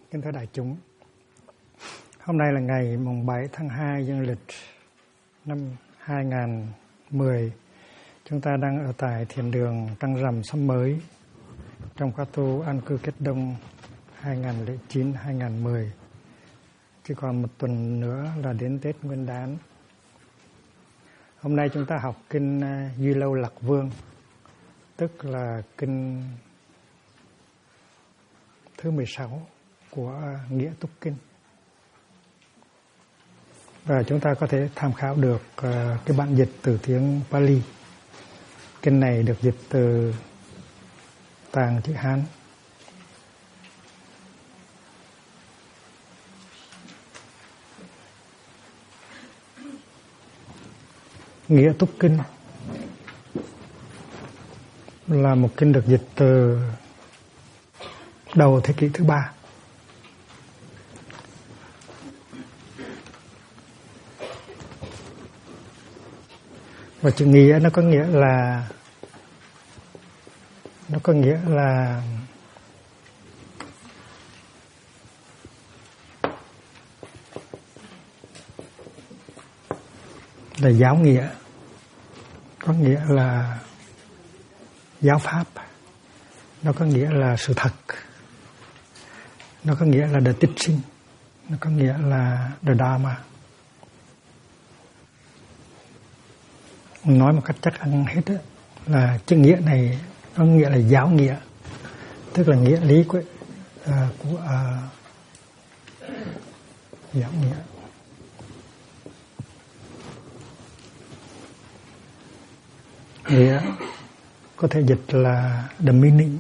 Kính thưa đại chúng, hôm nay là ngày mùng 7 tháng 2 dương lịch năm 2010. Chúng ta đang ở tại thiền đường Trăng Rằm Xóm Mới trong khóa tu An Cư Kết Đông 2009-2010. Chỉ còn một tuần nữa là đến Tết Nguyên Đán. Hôm nay chúng ta học kinh Duy Lâu Lạc Vương, tức là kinh thứ 16 của Nghĩa Túc Kinh. Và chúng ta có thể tham khảo được cái bản dịch từ tiếng Pali. Kinh này được dịch từ tạng chữ Hán. Nghĩa Túc Kinh là một kinh được dịch từ đầu thế kỷ thứ 3. Và chữ nghĩa nó có nghĩa là giáo nghĩa, có nghĩa là giáo pháp, nó có nghĩa là sự thật, nó có nghĩa là the teaching, nó có nghĩa là the dharma. Nói một cách chắc ăn hết đó, là chữ nghĩa này có nghĩa là giáo nghĩa, tức là nghĩa lý của giáo nghĩa. Nghĩa có thể dịch là the meaning,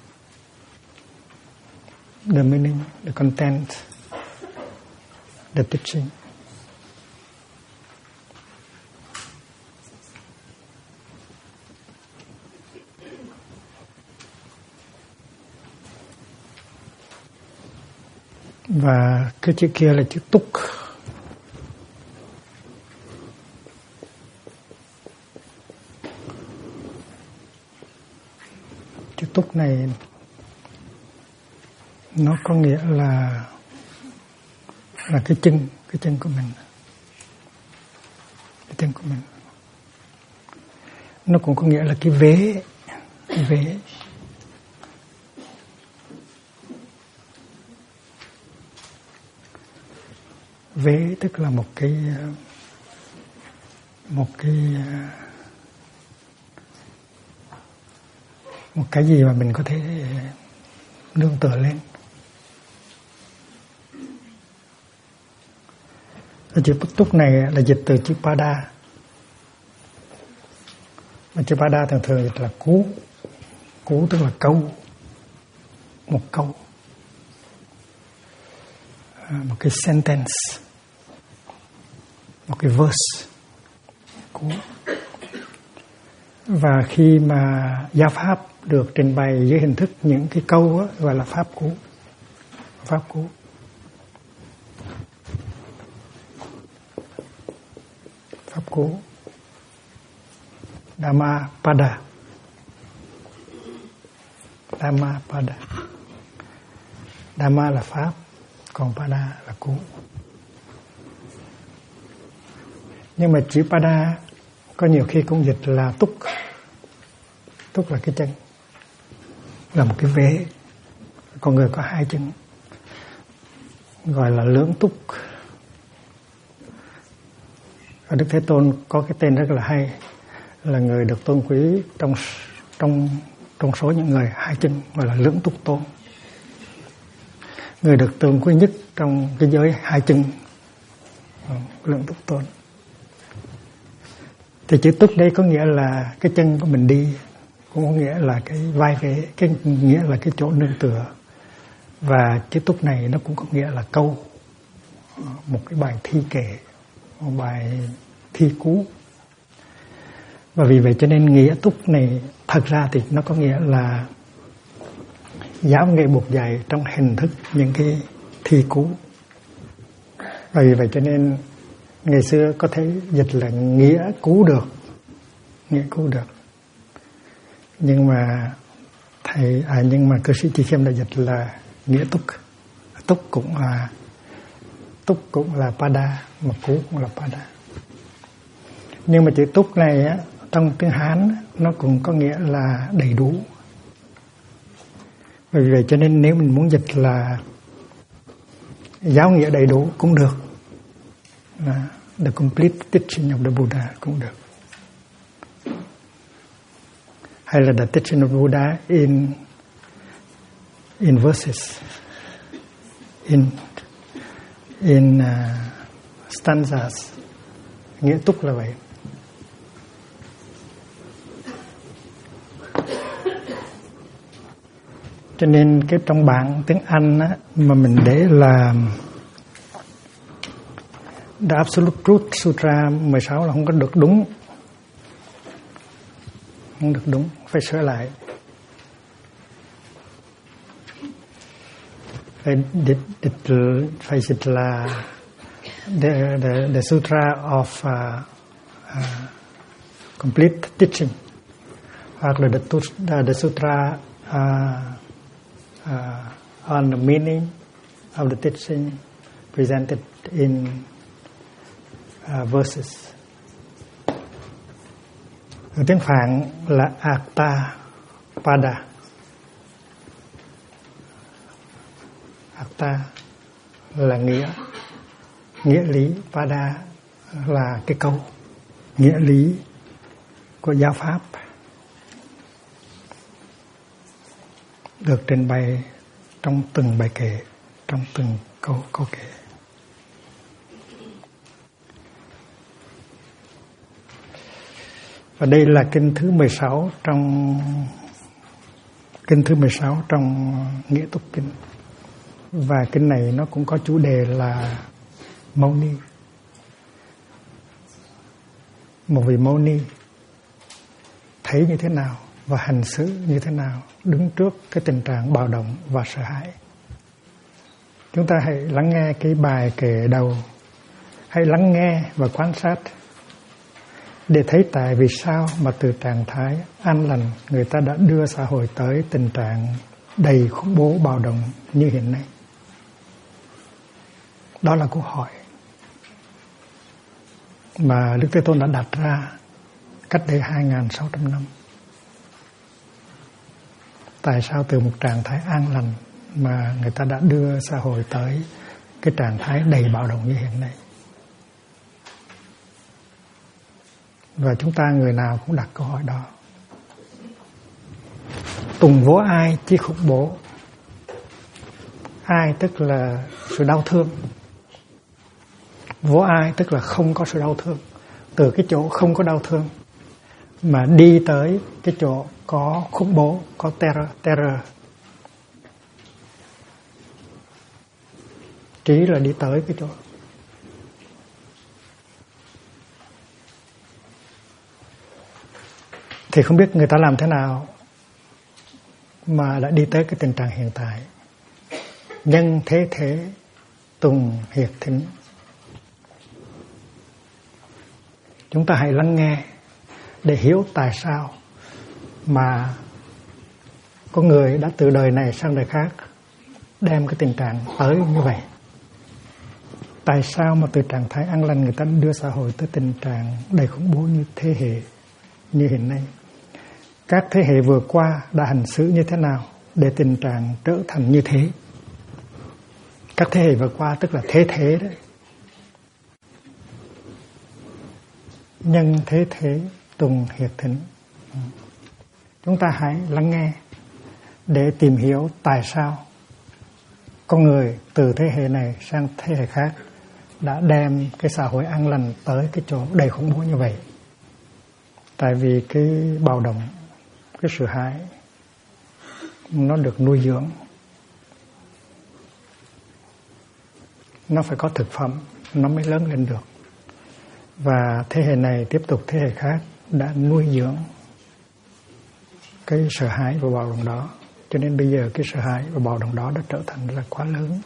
the content, the teaching. Và cái chữ kia là chữ túc. Chữ túc này nó có nghĩa là cái chân của mình. Cái chân của mình. Nó cũng có nghĩa là cái vế. Vế tức là một cái gì mà mình có thể nương tựa lên. Cái chữ túc này là dịch từ chữ pada. Mà chữ pada thường thường dịch là cú. Cú tức là câu. Một câu. Một cái sentence, một cái verse cú. Và khi mà giáo pháp được trình bày dưới hình thức những cái câu đó, gọi là pháp cú. Pháp cú Dhammapada. Dhamma là pháp, còn pada là cú. Nhưng mà chữ pada có nhiều khi cũng dịch là túc. Túc là cái chân, là một cái vế. Con người có hai chân, gọi là lưỡng túc. Ở Đức Thế Tôn có cái tên rất là hay, là người được tôn quý trong số những người hai chân, gọi là lưỡng túc tôn. Người được tôn quý nhất trong cái giới hai chân, lưỡng túc tôn. Thì chữ túc đây có nghĩa là cái chân của mình đi, cũng có nghĩa là cái vai vế, cái nghĩa là cái chỗ nương tựa. Và chữ túc này nó cũng có nghĩa là câu, một cái bài thi kệ, một bài thi cú. Và vì vậy cho nên nghĩa túc này thật ra thì nó có nghĩa là giáo nghệ buộc dạy trong hình thức những cái thi cú. Và vì vậy cho nên ngày xưa có thể dịch là nghĩa cứu được. Nhưng mà cư sĩ Chi Khiêm đã dịch là nghĩa túc túc cũng là pada, mà cú cũng là pada. Nhưng mà chữ túc này á, trong tiếng Hán nó cũng có nghĩa là đầy đủ. Vì vậy cho nên nếu mình muốn dịch là giáo nghĩa đầy đủ cũng được, the complete teaching of the Buddha cũng được, hay là the teaching of Buddha in verses, in stanzas. Nghĩa túc là vậy. Cho nên cái trong bảng tiếng Anh á, mà mình để là The Absolute Truth Sutra 16 là không có được đúng. Không được đúng, phải sửa lại. Phải dịch là the Sutra of Complete Teaching, hoặc là the Sutra on the meaning of the teaching presented in verses. Ở tiếng Phạn là Artha Pada. Artha là nghĩa lý, Pada là cái câu nghĩa lý của giáo pháp được trình bày trong từng bài kệ, trong từng câu kệ. Và đây là kinh thứ 16 trong Nghĩa Túc Kinh. Và kinh này nó cũng có chủ đề là Mâu Ni. Một vị Mâu Ni thấy như thế nào và hành xử như thế nào đứng trước cái tình trạng bạo động và sợ hãi. Chúng ta hãy lắng nghe cái bài kệ đầu, hãy lắng nghe và quan sát để thấy tại vì sao mà từ trạng thái an lành người ta đã đưa xã hội tới tình trạng đầy khủng bố bạo động như hiện nay. Đó là câu hỏi mà Đức Thế Tôn đã đặt ra cách đây 2.600 năm. Tại sao từ một trạng thái an lành mà người ta đã đưa xã hội tới cái trạng thái đầy bạo động như hiện nay? Và chúng ta người nào cũng đặt câu hỏi đó. Tùng vỗ ai chi khủng bố? Ai tức là sự đau thương. Vỗ ai tức là không có sự đau thương. Từ cái chỗ không có đau thương mà đi tới cái chỗ có khủng bố, có terror. Trí là đi tới cái chỗ. Thì không biết người ta làm thế nào mà đã đi tới cái tình trạng hiện tại. Nhân thế tùng hiệt thính. Chúng ta hãy lắng nghe để hiểu tại sao mà có người đã từ đời này sang đời khác đem cái tình trạng tới như vậy. Tại sao mà từ trạng thái an lành người ta đưa xã hội tới tình trạng đầy khủng bố như thế hệ như hiện nay? Các thế hệ vừa qua đã hành xử như thế nào để tình trạng trở thành như thế? Các thế hệ vừa qua tức là thế đấy. Nhân thế tùng hiệt thính. Chúng ta hãy lắng nghe để tìm hiểu tại sao con người từ thế hệ này sang thế hệ khác đã đem cái xã hội an lành tới cái chỗ đầy khủng bố như vậy. Tại vì cái bạo động, cái sợ hãi nó được nuôi dưỡng. Nó phải có thực phẩm nó mới lớn lên được. Và thế hệ này tiếp tục thế hệ khác đã nuôi dưỡng cái sợ hãi và bạo động đó. Cho nên bây giờ cái sợ hãi và bạo động đó đã trở thành là quá lớn.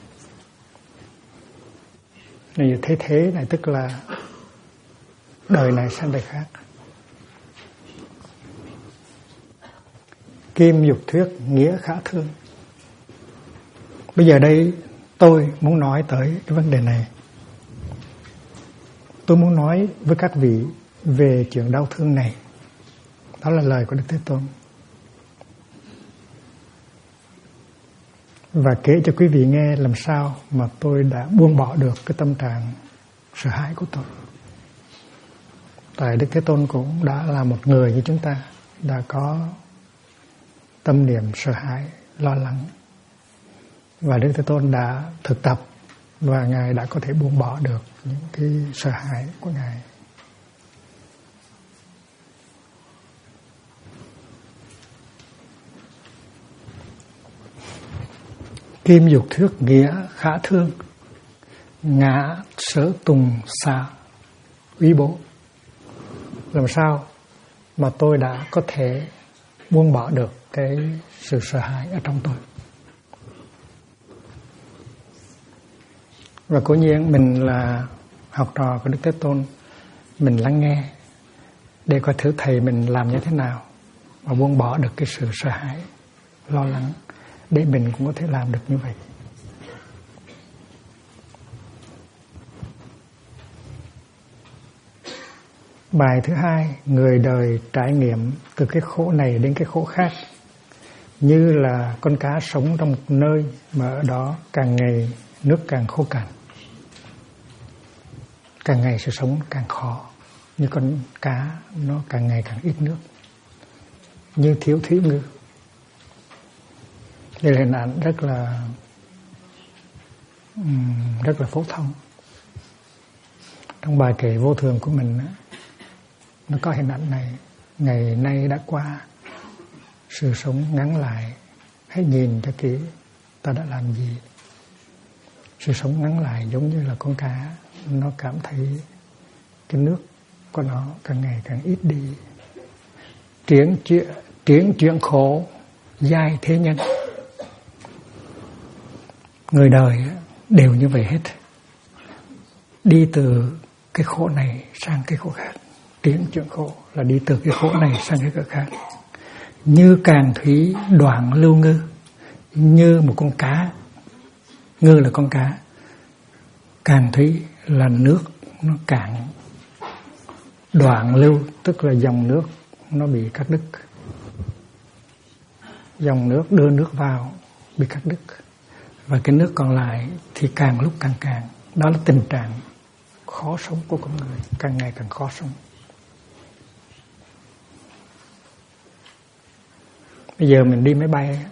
Nên thế này tức là đời này sang đời khác. Kim dục thuyết nghĩa khả thương. Bây giờ đây tôi muốn nói tới cái vấn đề này. Tôi muốn nói với các vị về chuyện đau thương này. Đó là lời của Đức Thế Tôn. Và kể cho quý vị nghe làm sao mà tôi đã buông bỏ được cái tâm trạng sợ hãi của tôi. Tại Đức Thế Tôn cũng đã là một người như chúng ta, đã có tâm niệm sợ hãi, lo lắng. Và Đức Thế Tôn đã thực tập và Ngài đã có thể buông bỏ được những cái sợ hãi của Ngài. Kim dục thước nghĩa khả thương, ngã sở tùng xạ úy bố. Làm sao mà tôi đã có thể buông bỏ được cái sự sợ hãi ở trong tôi. Và cố nhiên mình là học trò của Đức Thế Tôn, mình lắng nghe để coi thử thầy mình làm như thế nào và buông bỏ được cái sự sợ hãi, lo lắng, để mình cũng có thể làm được như vậy. Bài thứ hai, người đời trải nghiệm từ cái khổ này đến cái khổ khác, như là con cá sống trong một nơi mà ở đó càng ngày nước càng khô cằn, càng ngày sự sống càng khó, như con cá nó càng ngày càng ít nước, như thiếu thủy ngư. Đây là hình ảnh rất là phổ thông. Trong bài kệ vô thường của mình nó có hình ảnh này. Ngày nay đã qua, sự sống ngắn lại, hãy nhìn cho kỹ ta đã làm gì. Sự sống ngắn lại giống như là con cá, nó cảm thấy cái nước của nó càng ngày càng ít đi. Triển chuyện khổ giai thế nhân. Người đời đều như vậy hết, đi từ cái khổ này sang cái khổ khác. Triển chuyện khổ là đi từ cái khổ này sang cái khổ khác. Như càng thủy đoạn lưu ngư, như một con cá. Ngư là con cá, càng thủy là nước nó cạn. Đoạn lưu tức là dòng nước nó bị cắt đứt. Dòng nước đưa nước vào bị cắt đứt, và cái nước còn lại thì càng lúc càng cạn. Đó là tình trạng khó sống của con người, càng ngày càng khó sống. Bây giờ mình đi máy bay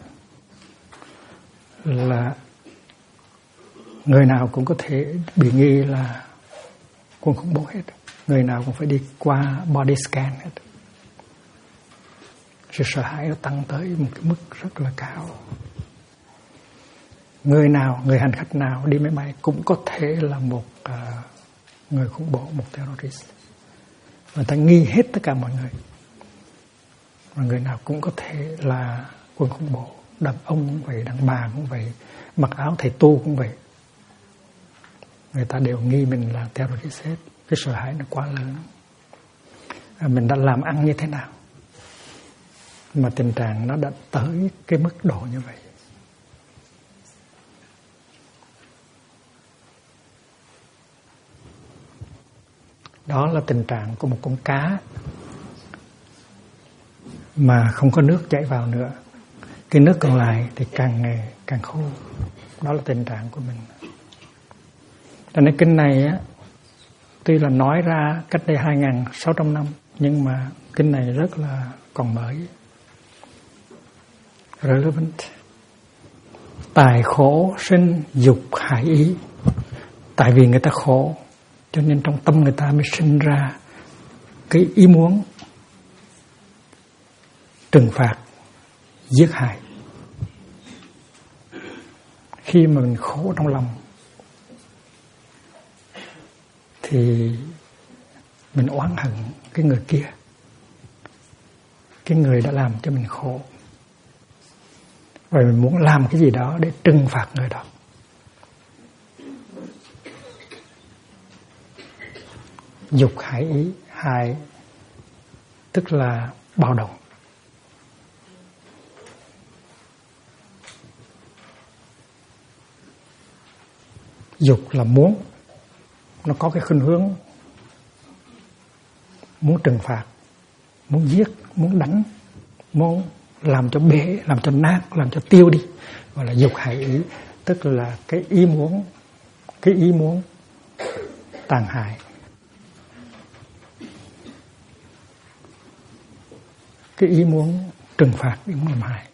là người nào cũng có thể bị nghi là quân khủng bố hết. Người nào cũng phải đi qua body scan hết. Sự sợ hãi nó tăng tới một cái mức rất là cao. Người hành khách nào đi máy bay cũng có thể là một người khủng bố, một terrorist. Người ta nghi hết tất cả mọi người. Và người nào cũng có thể là quân khủng bố. Đàn ông cũng vậy, đàn bà cũng vậy, mặc áo thầy tu cũng vậy. Người ta đều nghi mình là terrorist hết. Cái sợ hãi nó quá lớn. Mình đã làm ăn như thế nào mà tình trạng nó đã tới cái mức độ như vậy. Đó là tình trạng của một con cá mà không có nước chảy vào nữa. Cái nước còn lại thì càng ngày càng khô. Đó là tình trạng của mình. Cho nên kinh này á, tuy là nói ra cách đây 2.600 năm, nhưng mà kinh này rất là còn mới, relevant. Tài khổ sinh dục hại ý. Tại vì người ta khổ, cho nên trong tâm người ta mới sinh ra cái ý muốn trừng phạt, giết hại. Khi mà mình khổ trong lòng thì mình oán hận cái người kia, cái người đã làm cho mình khổ. Và mình muốn làm cái gì đó để trừng phạt người đó. Dục hại ý, hại tức là bạo động. Dục là muốn, nó có cái khuynh hướng muốn trừng phạt, muốn giết, muốn đánh, muốn làm cho bể, làm cho nát, làm cho tiêu đi, gọi là dục hại ý, tức là cái ý muốn tàn hại. Cái ý muốn trừng phạt, ý muốn làm hại.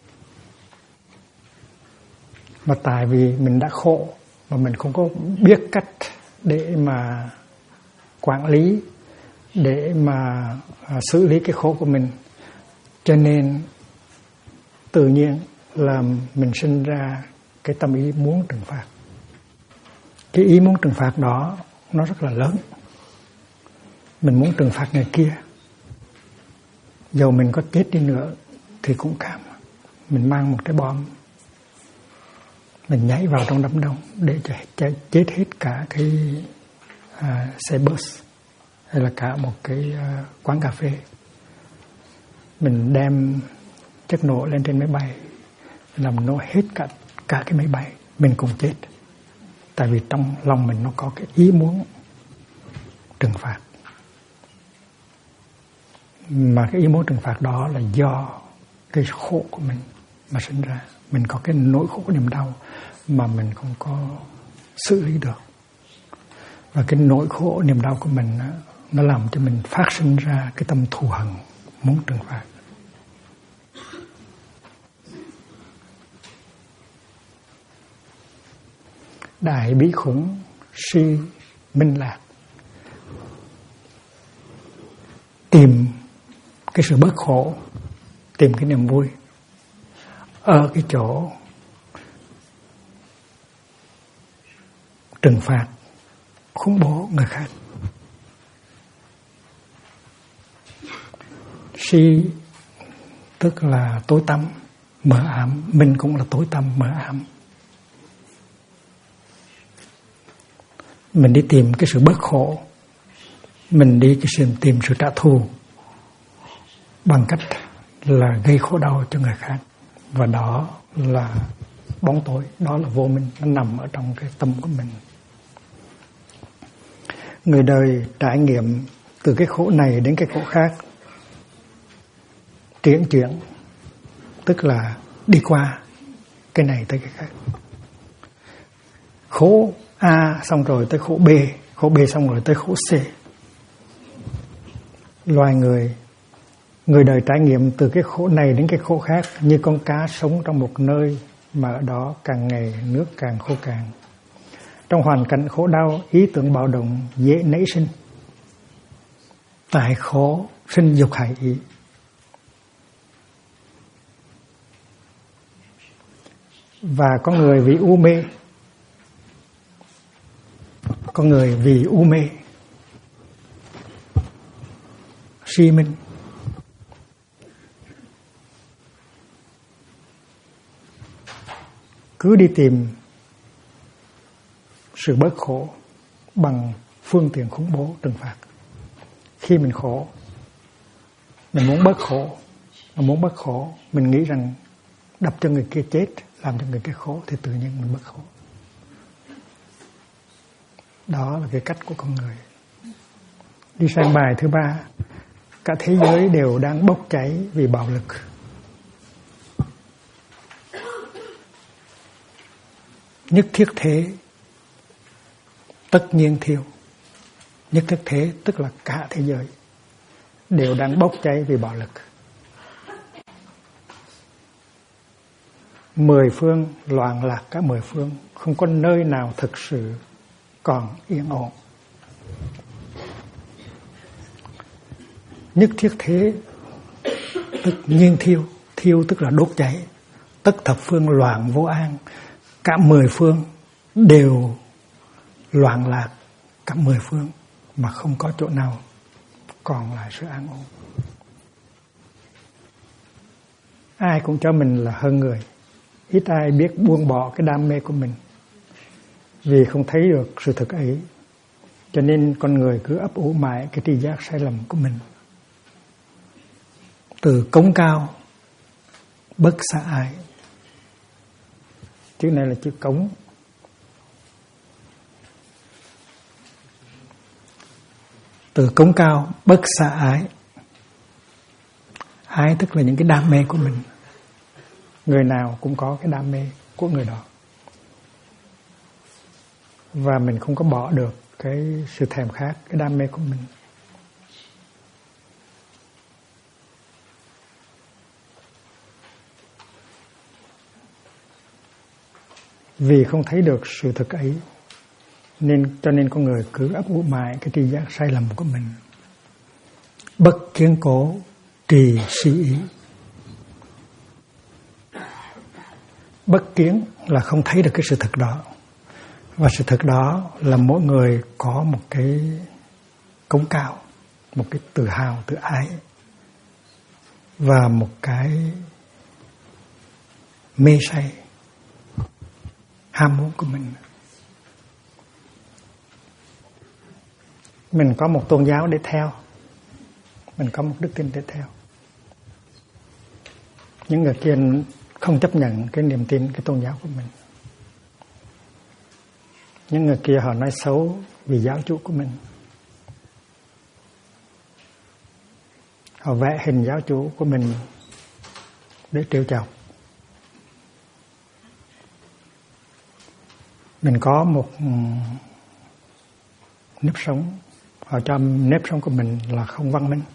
Mà tại vì mình đã khổ mà mình không có biết cách để mà quản lý, để mà xử lý cái khổ của mình, cho nên tự nhiên là mình sinh ra cái tâm ý muốn trừng phạt. Cái ý muốn trừng phạt đó nó rất là lớn. Mình muốn trừng phạt người kia, dầu mình có chết đi nữa thì cũng cảm. Mình mang một cái bom, mình nhảy vào trong đám đông để cho chết hết cả cái xe bus hay là cả một cái quán cà phê. Mình đem chất nổ lên trên máy bay, làm nổ hết cả cái máy bay, mình cùng chết. Tại vì trong lòng mình nó có cái ý muốn trừng phạt. Mà cái ý muốn trừng phạt đó là do cái khổ của mình mà sinh ra. Mình có cái nỗi khổ niềm đau mà mình không có xử lý được. Và cái nỗi khổ niềm đau của mình nó làm cho mình phát sinh ra cái tâm thù hằn muốn trừng phạt. Đại bí khủng si minh lạc tìm cái sự bớt khổ, tìm cái niềm vui ở cái chỗ trừng phạt, khủng bố người khác. Si tức là tối tăm, mờ ám, mình cũng là tối tăm, mờ ám. Mình đi tìm cái sự bớt khổ, mình đi tìm sự trả thù bằng cách là gây khổ đau cho người khác. Và đó là bóng tối, đó là vô minh, nó nằm ở trong cái tâm của mình. Người đời trải nghiệm từ cái khổ này đến cái khổ khác, chuyển, tức là đi qua cái này tới cái khác. Khổ A xong rồi tới khổ B xong rồi tới khổ C. Loài người đời trải nghiệm từ cái khổ này đến cái khổ khác như con cá sống trong một nơi mà ở đó càng ngày nước càng khô cạn. Trong hoàn cảnh khổ đau, ý tưởng bạo động dễ nảy sinh. Tại khổ sinh dục hại ý. Và có người vì u mê, có người vì u mê si minh, cứ đi tìm sự bớt khổ bằng phương tiện khủng bố trừng phạt. Khi mình khổ, mình muốn bớt khổ, mình nghĩ rằng đập cho người kia chết, làm cho người kia khổ thì tự nhiên mình bớt khổ. Đó là cái cách của con người. Đi sang bài thứ 3, cả thế giới đều đang bốc cháy vì bạo lực. Nhất thiết thế, tất nhiên thiêu. Nhất thiết thế tức là cả thế giới đều đang bốc cháy vì bạo lực. 10 phương loạn lạc cả 10 phương, không có nơi nào thực sự còn yên ổn. Nhất thiết thế tất nhiên thiêu tức là đốt cháy. Tất thập phương loạn vô an, cả 10 phương đều loạn lạc, cả 10 phương mà không có chỗ nào còn lại sự an ổn. Ai cũng cho mình là hơn người, ít ai biết buông bỏ cái đam mê của mình, vì không thấy được sự thật ấy, cho nên con người cứ ấp ủ mãi cái tri giác sai lầm của mình. Từ cống cao bất xả ái, chữ này là chữ cống, Từ cống cao bất xả ái. Ái tức là những cái đam mê của mình. Người nào cũng có cái đam mê của người đó. Và mình không có bỏ được cái sự thèm khát, cái đam mê của mình. Vì không thấy được sự thật ấy, cho nên con người cứ ấp ủ mãi cái tri giác sai lầm của mình. Bất kiến cố trì si ý. Bất kiến là không thấy được cái sự thật đó. Và sự thật đó là mỗi người có một cái cống cao, một cái tự hào, tự ái và một cái mê say, ham muốn của mình. Mình có một tôn giáo để theo, mình có một đức tin để theo. Những người kia không chấp nhận cái niềm tin, cái tôn giáo của mình. Những người kia họ nói xấu vì giáo chủ của mình. Họ vẽ hình giáo chủ của mình để trêu chọc. Mình có một nếp sống, họ cho nếp sống của mình là không văn minh.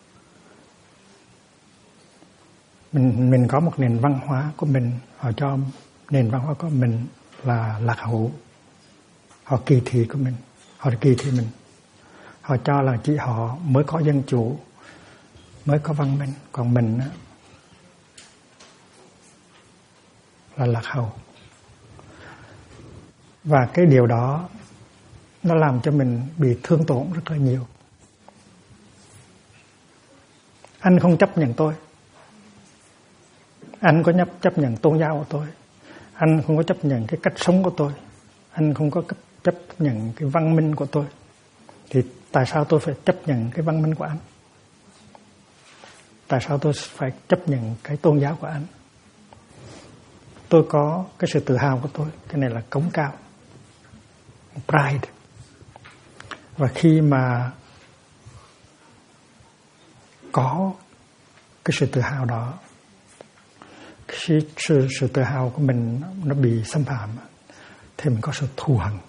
Mình có một nền văn hóa của mình, họ cho nền văn hóa của mình là lạc hậu. Họ kỳ thị của mình, họ kỳ thị mình. Họ cho là chỉ họ mới có dân chủ, mới có văn minh, còn mình là lạc hậu. Và cái điều đó nó làm cho mình bị thương tổn rất là nhiều. Anh không chấp nhận tôi, anh có chấp nhận tôn giáo của tôi, anh không có chấp nhận cái cách sống của tôi, anh không có chấp nhận cái văn minh của tôi, thì tại sao tôi phải chấp nhận cái văn minh của anh? Tại sao tôi phải chấp nhận cái tôn giáo của anh? Tôi có cái sự tự hào của tôi, cái này là cống cao, pride. Và khi mà có cái sự tự hào đó, cái sự tự hào của mình nó bị xâm phạm, thì mình có sự thù hằn.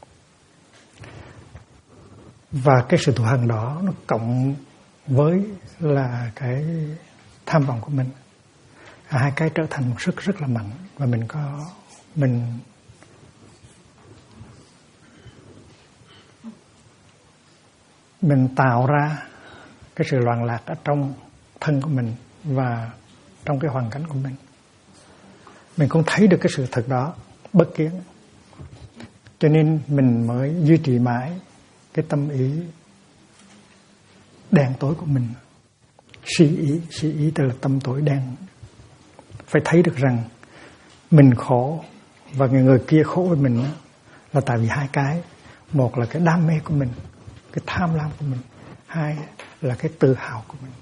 Và cái sự thù hằn đó nó cộng với là cái tham vọng của mình, hai cái trở thành một sức rất là mạnh. Và mình tạo ra cái sự loạn lạc ở trong thân của mình và trong cái hoàn cảnh của mình. Mình không thấy được cái sự thật đó, bất kiến. Cho nên mình mới duy trì mãi cái tâm ý đen tối của mình. Si ý tức là tâm tối đen. Phải thấy được rằng mình khổ và người kia khổ với mình là tại vì hai cái. Một là cái đam mê của mình, cái tham lam của mình. Hai là cái tự hào của mình.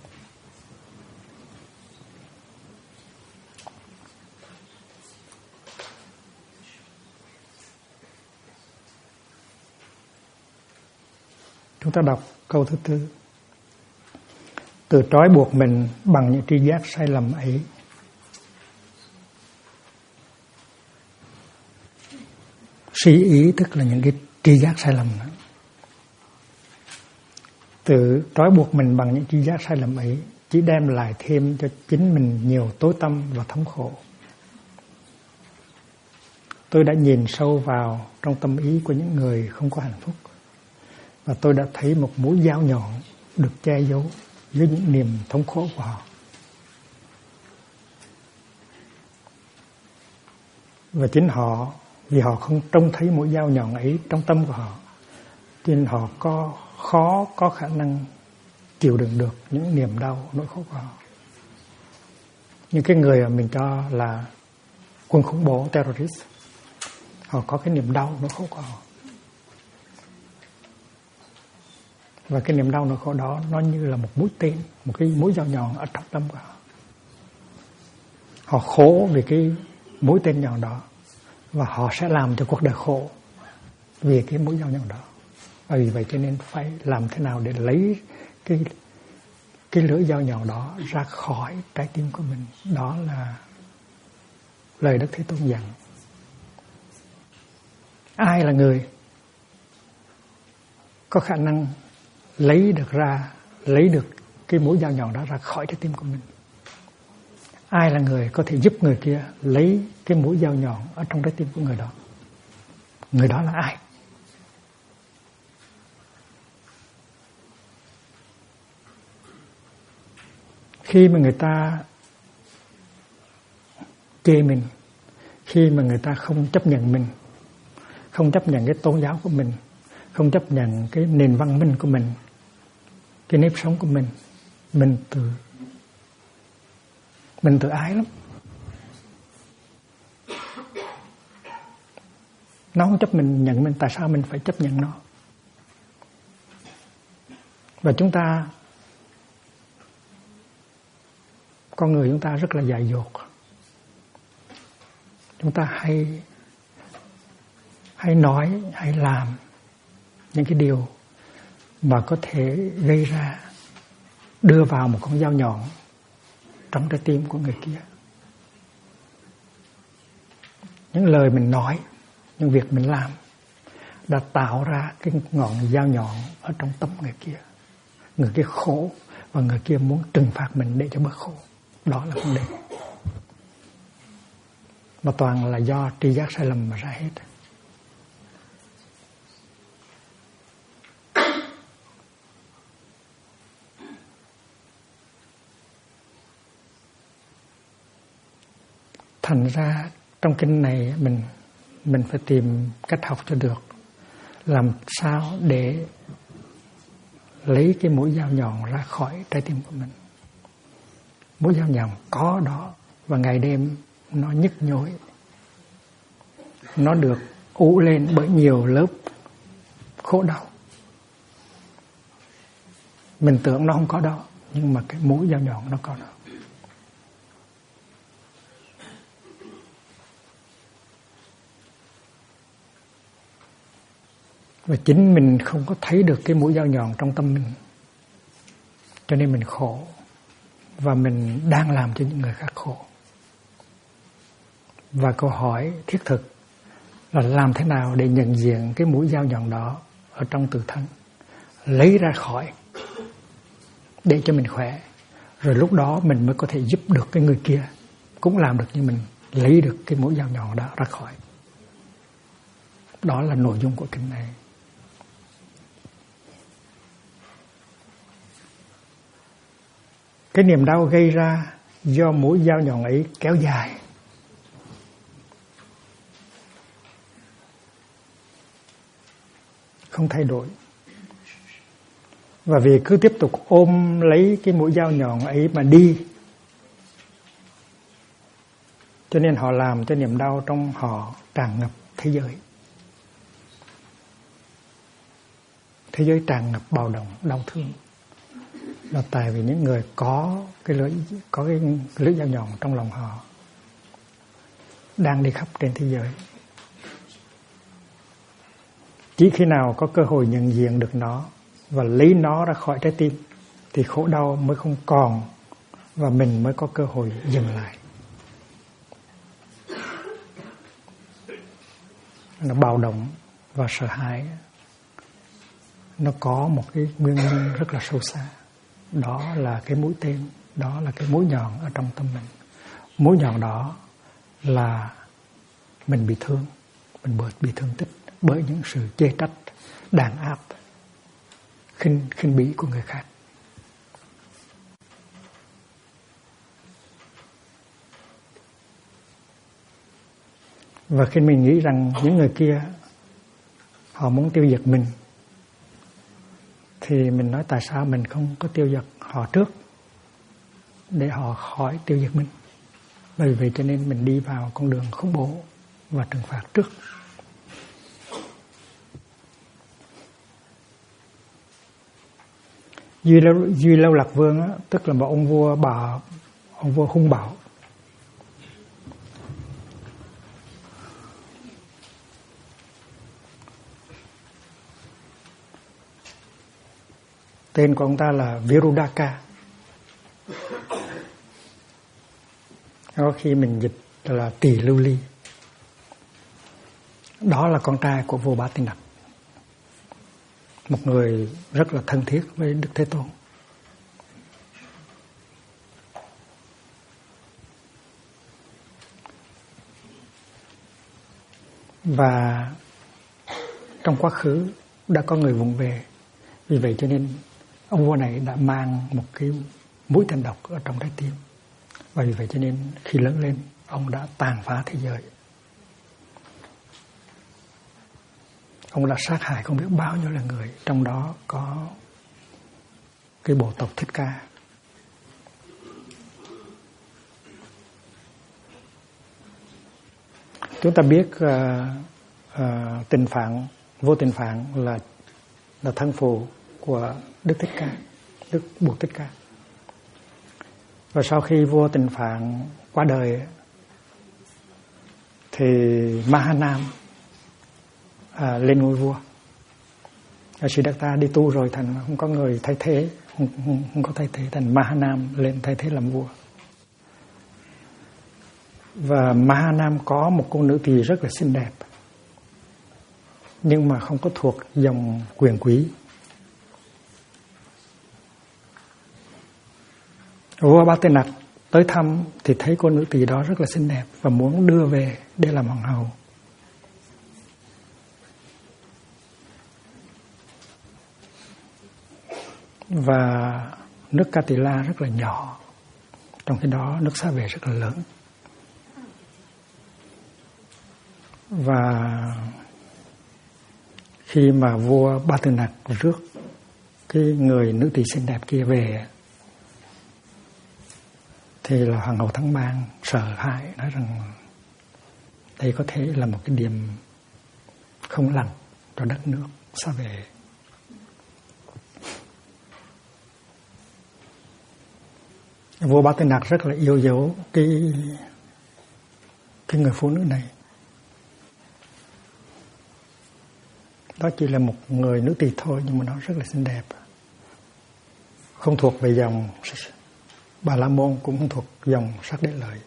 Chúng ta đọc câu thứ tư. Tự trói buộc mình bằng những tri giác sai lầm ấy. Si ý tức là những cái tri giác sai lầm đó. Tự trói buộc mình bằng những tri giác sai lầm ấy chỉ đem lại thêm cho chính mình nhiều tối tăm và thống khổ. Tôi đã nhìn sâu vào trong tâm ý của những người không có hạnh phúc, và tôi đã thấy một mũi dao nhọn được che giấu dưới những niềm thống khổ của họ. Và chính họ, vì họ không trông thấy mũi dao nhọn ấy trong tâm của họ, cho nên họ khó có khả năng chịu đựng được những niềm đau, nỗi khổ của họ. Những cái người mà mình cho là quân khủng bố, terrorist, họ có cái niềm đau, nỗi khổ của họ. Và cái niềm đau nỗi khổ đó nó như là một mũi tên, một cái mũi dao nhọn ở trong tâm của họ. Họ khổ vì cái mũi tên nhọn đó, và họ sẽ làm cho cuộc đời khổ vì cái mũi dao nhọn đó. Và vì vậy cho nên phải làm thế nào để lấy cái lưỡi dao nhọn đó ra khỏi trái tim của mình. Đó là lời Đức Thế Tôn dặn. Ai là người có khả năng lấy được cái mũi dao nhọn đó ra khỏi trái tim của mình? Ai là người có thể giúp người kia lấy cái mũi dao nhọn ở trong trái tim của người đó? Người đó là ai? Khi mà người ta chê mình, khi mà người ta không chấp nhận mình, không chấp nhận cái tôn giáo của mình, không chấp nhận cái nền văn minh của mình, cái nếp sống của mình tự ái lắm. Nó không chấp nhận mình, tại sao mình phải chấp nhận nó? Và chúng ta, con người chúng ta rất là dại dột. Chúng ta hay nói, hay làm những cái điều mà có thể gây ra, đưa vào một con dao nhọn trong trái tim của người kia. Những lời mình nói, những việc mình làm đã tạo ra cái ngọn dao nhọn ở trong tâm người kia. Người kia khổ và người kia muốn trừng phạt mình để cho bớt khổ. Đó là vấn đề. Mà toàn là do tri giác sai lầm mà ra hết. Thành ra trong kinh này mình phải tìm cách học cho được, làm sao để lấy cái mũi dao nhọn ra khỏi trái tim của mình. Mũi dao nhọn có đó và ngày đêm nó nhức nhối, nó được ủ lên bởi nhiều lớp khổ đau. Mình tưởng nó không có đó, nhưng mà cái mũi dao nhọn nó có đó. Và chính mình không có thấy được cái mũi dao nhọn trong tâm mình, cho nên mình khổ. Và mình đang làm cho những người khác khổ. Và câu hỏi thiết thực là làm thế nào để nhận diện cái mũi dao nhọn đó ở trong tự thân, lấy ra khỏi để cho mình khỏe. Rồi lúc đó mình mới có thể giúp được cái người kia cũng làm được như mình, lấy được cái mũi dao nhọn đó ra khỏi. Đó là nội dung của kinh này. Cái niềm đau gây ra do mũi dao nhọn ấy kéo dài. Không thay đổi. Và vì cứ tiếp tục ôm lấy cái mũi dao nhọn ấy mà đi, cho nên họ làm cho niềm đau trong họ tràn ngập thế giới. Thế giới tràn ngập bạo động, đau thương. Là tại vì những người có cái lưỡi dao nhọn trong lòng họ đang đi khắp trên thế giới. Chỉ khi nào có cơ hội nhận diện được nó và lấy nó ra khỏi trái tim thì khổ đau mới không còn và mình mới có cơ hội dừng lại. Nó bạo động và sợ hãi, nó có một cái nguyên nhân rất là sâu xa. Đó là cái mũi tên, đó là cái mũi nhọn ở trong tâm mình. Mũi nhọn đó là mình bị thương, mình bị thương tích bởi những sự chê trách, đàn áp, khinh bỉ của người khác. Và khi mình nghĩ rằng những người kia họ muốn tiêu diệt mình, thì mình nói tại sao mình không có tiêu diệt họ trước để họ khỏi tiêu diệt mình. Bởi vậy cho nên mình đi vào con đường khủng bố và trừng phạt trước. Duy Lâu Lạc Vương á, tức là một ông vua hung bạo. Tên của ông ta là Virudaka. Có khi mình dịch là Tỳ Lưu Ly. Đó là con trai của vua Bá Tỳ Nặc, một người rất là thân thiết với Đức Thế Tôn. Và trong quá khứ đã có người vụng về, vì vậy cho nên ông vua này đã mang một cái mũi tên độc ở trong trái tim, và vì vậy cho nên khi lớn lên ông đã tàn phá thế giới. Ông đã sát hại không biết bao nhiêu là người, trong đó có cái bộ tộc Thích Ca. Chúng ta biết Tịnh Phạn, vua Tịnh Phạn là thân phụ của Đức Thích Ca, Đức Bụt Thích Ca. Và sau khi vua Tịnh Phạn qua đời thì Mahanam lên ngôi vua. Siddhartha đi tu rồi, thành không có người thay thế, không có thay thế, thành Mahanam lên thay thế làm vua. Và Mahanam có một cô nữ tỳ rất là xinh đẹp, nhưng mà không có thuộc dòng quyền quý. Vua Bá Tỳ Nặc tới thăm thì thấy cô nữ tỳ đó rất là xinh đẹp và muốn đưa về để làm hoàng hậu. Và nước Ca Tỳ La rất là nhỏ, trong khi đó nước Xá Vệ rất là lớn. Và khi mà vua Bá Tỳ Nặc rước cái người nữ tỳ xinh đẹp kia về thì là hoàng hậu Thắng Bang sợ hãi, nói rằng đây có thể là một cái điểm không lành cho đất nước Xá Vệ. Vua Bá Tỳ Nặc rất là yêu dấu cái người phụ nữ này. Đó chỉ là một người nữ tỳ thôi, nhưng mà nó rất là xinh đẹp. Không thuộc về dòng Bà La Môn, cũng không thuộc dòng Sắc Đế Lợi.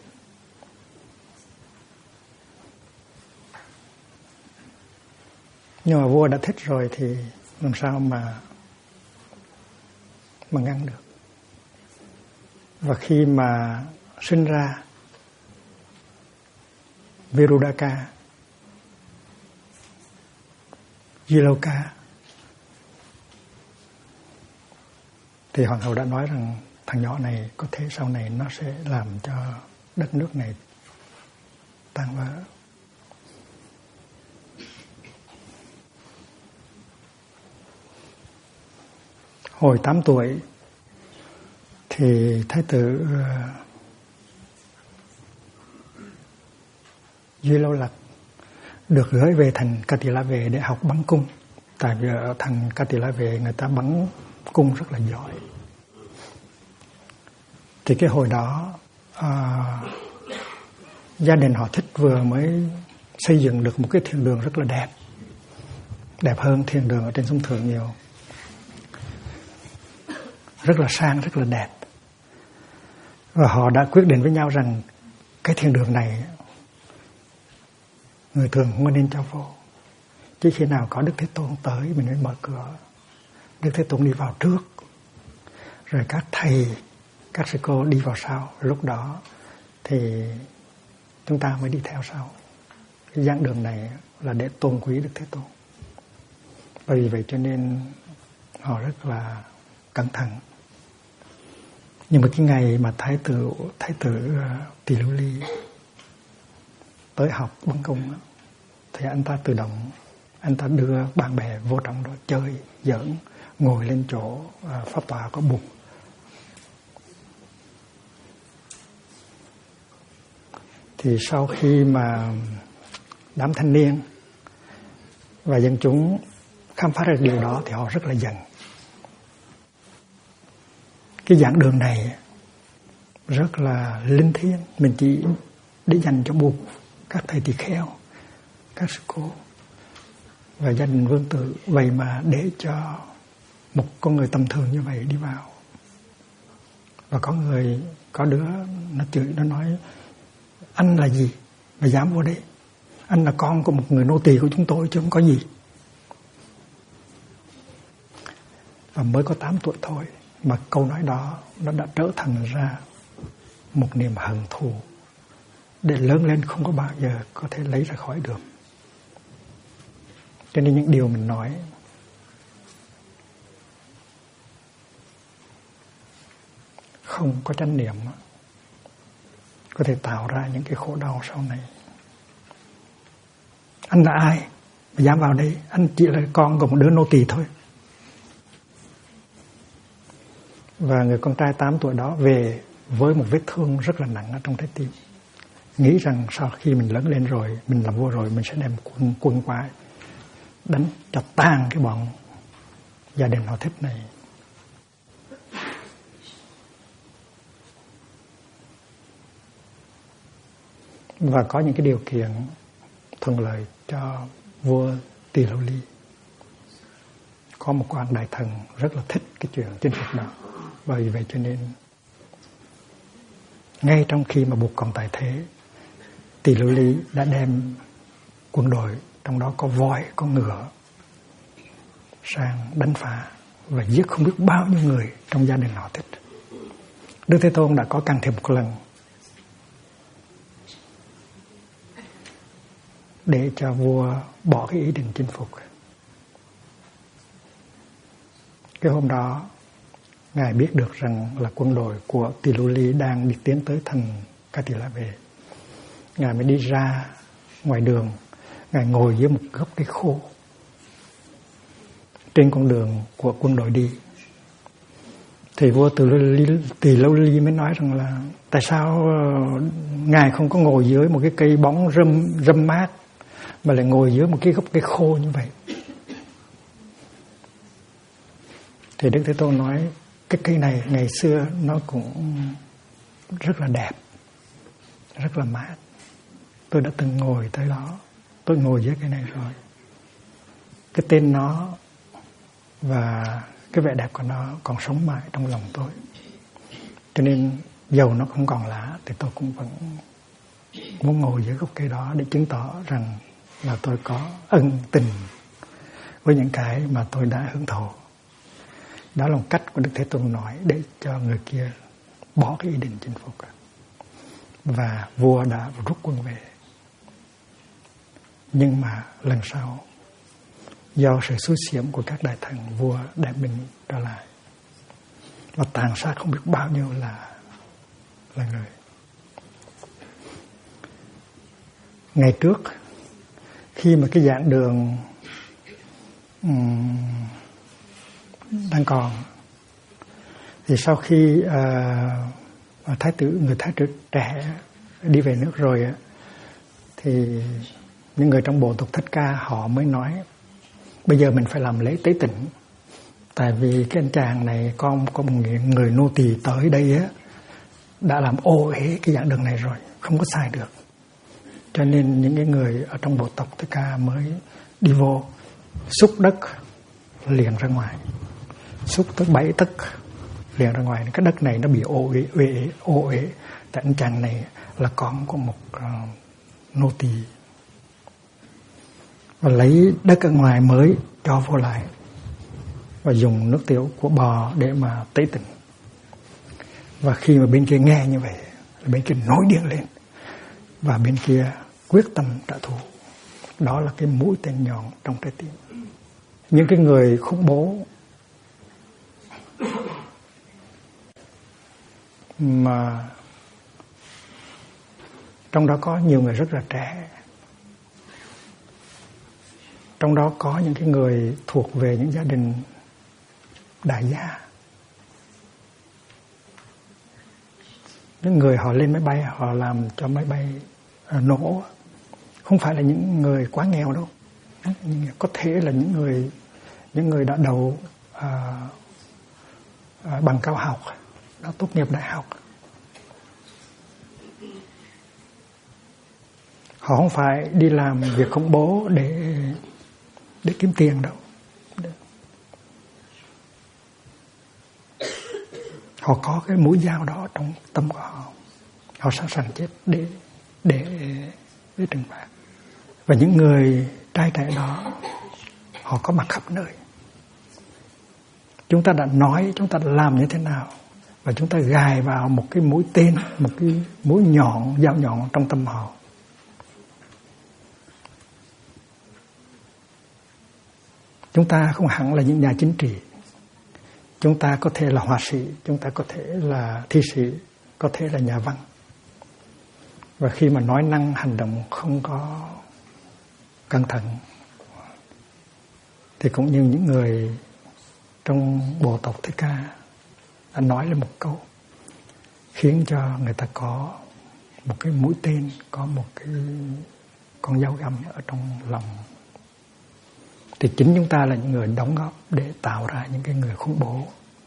Nhưng mà vua đã thích rồi thì làm sao mà ngăn được. Và khi mà sinh ra Virudaka, Jiloka, thì hoàng hậu đã nói rằng thằng nhỏ này có thể sau này nó sẽ làm cho đất nước này tan vỡ. Hồi 8 tuổi thì thái tử Duy Lâu Lạc được gửi về thành Ca Tỳ La Vệ để học bắn cung. Tại vì ở thành Ca Tỳ La Vệ người ta bắn cung rất là giỏi. Thì cái hồi đó gia đình họ Thích vừa mới xây dựng được một cái thiền đường rất là đẹp, đẹp hơn thiền đường ở trên sông Thượng nhiều, rất là sang, rất là đẹp. Và họ đã quyết định với nhau rằng cái thiền đường này người thường không nên cho vô, chỉ khi nào có Đức Thế Tôn tới mình mới mở cửa. Đức Thế Tôn đi vào trước, rồi các thầy, các sư cô đi vào sau. Lúc đó thì chúng ta mới đi theo sau. Cái giảng đường này là để tôn quý Đức Thế Tôn. Bởi vì vậy cho nên họ rất là cẩn thận. Nhưng mà cái ngày mà thái tử Tỳ Lưu Ly tới học bắn cung thì anh ta tự động, anh ta đưa bạn bè vô trong đó chơi, giỡn, ngồi lên chỗ pháp tọa có bục. Thì sau khi mà đám thanh niên và dân chúng khám phá ra điều đó thì họ rất là giận. Cái giảng đường này rất là linh thiêng, mình chỉ để dành cho buộc các thầy tỳ kheo, các sư cô và gia đình vương tử. Vậy mà để cho một con người tầm thường như vậy đi vào. Và có đứa nó chửi, nó nói anh là gì mà dám vô đây, anh là con của một người nô tỳ của chúng tôi chứ không có gì. Và mới có 8 tuổi thôi mà câu nói đó nó đã trở thành ra một niềm hận thù để lớn lên không có bao giờ có thể lấy ra khỏi được. Cho nên những điều mình nói không có chánh niệm có thể tạo ra những cái khổ đau sau này. Anh là ai mà dám vào đây? Anh chỉ là con của một đứa nô tỳ thôi. Và người con trai 8 tuổi đó về với một vết thương rất là nặng ở trong trái tim, nghĩ rằng sau khi mình lớn lên rồi, mình làm vua rồi, mình sẽ đem quân qua đánh cho tan cái bọn gia đình họ thích này. Và có những cái điều kiện thuận lợi cho vua Tỳ Lô Ly. Có một quan đại thần rất là thích cái chuyện chinh phục đó. Bởi vậy cho nên ngay trong khi mà buộc còn tại thế, Tỳ Lô Ly đã đem quân đội, trong đó có voi, có ngựa, sang đánh phá và giết không biết bao nhiêu người trong gia đình họ thích. Đức Thế Tôn đã có can thiệp một lần để cho vua bỏ cái ý định chinh phục. Cái hôm đó Ngài biết được rằng là quân đội của Tỳ Lô Ly đang đi tiến tới thành Ca Tỳ La Về. Ngài mới đi ra ngoài đường, Ngài ngồi dưới một gốc cây khô trên con đường của quân đội đi. Thì vua Tỳ Lô Ly mới nói rằng là tại sao Ngài không có ngồi dưới một cái cây bóng râm mát mà lại ngồi dưới một cái gốc cây khô như vậy. Thì Đức Thế Tôn nói cái cây này ngày xưa nó cũng rất là đẹp, rất là mát. Tôi đã từng ngồi tới đó, tôi ngồi dưới cây này rồi. Cái tên nó và cái vẻ đẹp của nó còn sống mãi trong lòng tôi. Cho nên dầu nó không còn lá thì tôi cũng vẫn muốn ngồi dưới gốc cây đó để chứng tỏ rằng là tôi có ân tình với những cái mà tôi đã hưởng thụ. Đó là một cách của Đức Thế Tôn nói để cho người kia bỏ cái ý định chinh phục. Và vua đã rút quân về. Nhưng mà lần sau, do sự xúi xiểm của các đại thần, vua đem binh trở lại và tàn sát không biết bao nhiêu là người. Ngày trước, khi mà cái giảng đường đang còn, thì sau khi người thái tử trẻ đi về nước rồi, thì những người trong bộ tộc Thích Ca họ mới nói bây giờ mình phải làm lễ tế tịnh, tại vì cái anh chàng này có một người nô tỳ tới đây á, đã làm ô uế cái giảng đường này rồi, không có xài được. Cho nên những cái người ở trong bộ tộc Thích Ca mới đi vô xúc đất liền ra ngoài, xúc tới 7 tấc liền ra ngoài. Cái đất này nó bị ô uế, tại anh chàng này là con của một nô tỳ, và lấy đất ở ngoài mới cho vô lại và dùng nước tiểu của bò để mà tế tịnh. Và khi mà bên kia nghe như vậy, bên kia nổi điên lên và bên kia quyết tâm trả thù. Đó là cái mũi tên nhọn trong trái tim. Những cái người khủng bố mà trong đó có nhiều người rất là trẻ, trong đó có những cái người thuộc về những gia đình đại gia. Những người họ lên máy bay, họ làm cho máy bay nổ, không phải là những người quá nghèo đâu. Có thể là những người đã đầu bằng cao học, đã tốt nghiệp đại học. Họ không phải đi làm việc khủng bố để kiếm tiền đâu. họ có cái mũi dao đó trong tâm của họ. Họ sẵn sàng chết để trừng phạt. Và những người trai trẻ đó họ có mặt khắp nơi. Chúng ta đã nói, chúng ta đã làm như thế nào, và chúng ta gài vào một cái mũi tên, một cái mũi nhọn, dao nhọn trong tâm họ. Chúng ta không hẳn là những nhà chính trị. Chúng ta có thể là họa sĩ, chúng ta có thể là thi sĩ, có thể là nhà văn. Và khi mà nói năng hành động không có cẩn thận thì cũng như những người trong bộ tộc Thích Ca đã nói lên một câu khiến cho người ta có một cái mũi tên, có một cái con dao găm ở trong lòng. Thì chính chúng ta là những người đóng góp để tạo ra những cái người khủng bố.